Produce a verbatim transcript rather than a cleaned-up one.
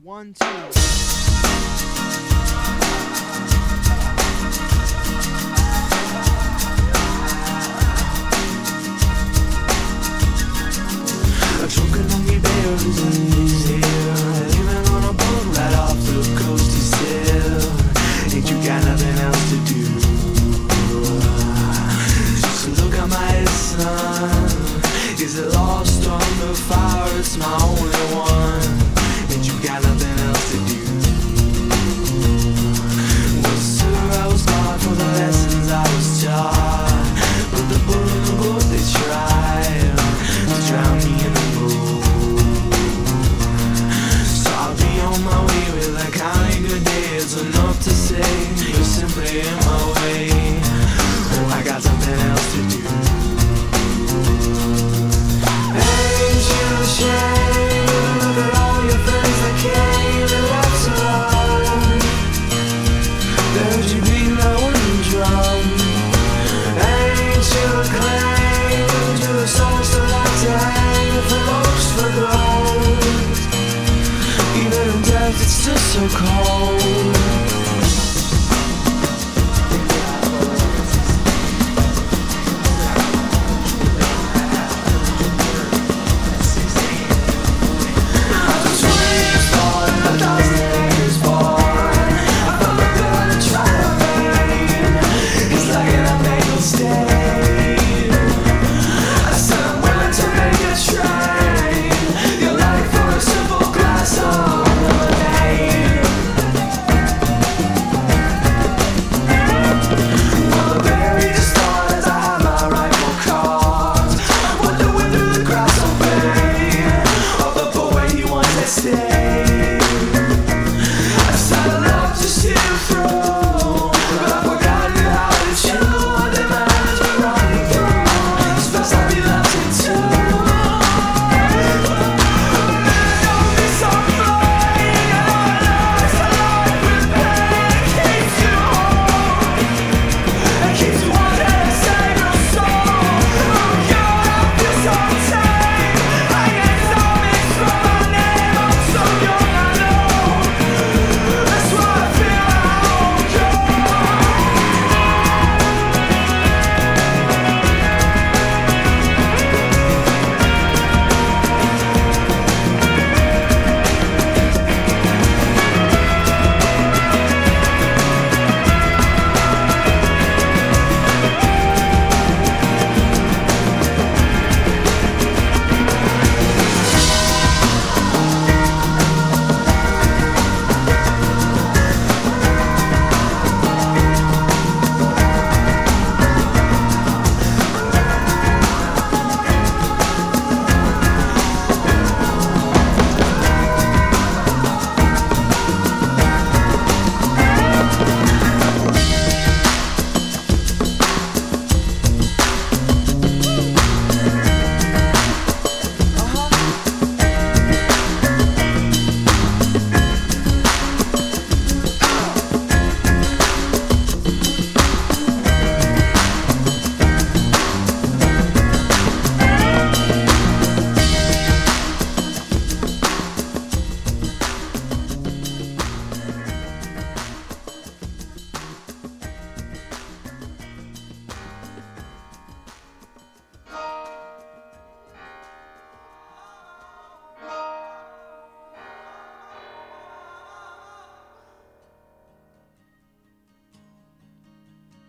One, two. Choking on your bears in these here. Leaving on a boat right off the coast to sail. Ain't you got nothing else to do? Just look at my son. Is it lost on the fire? It's my only one. Ain't you got nothing else to do? Well, sir, I was taught for the lessons I was taught. But the bull in the boat, they tried to drown me in the on my way with like counting good days. Enough to say you're simply in my way. Oh, I got something else to do. Ain't you ashamed? Look at all your friends that came and left so long. There'd you be my one drum. Ain't you a claim to a soul so like to hang for most for gold? Even in death it's still so cold.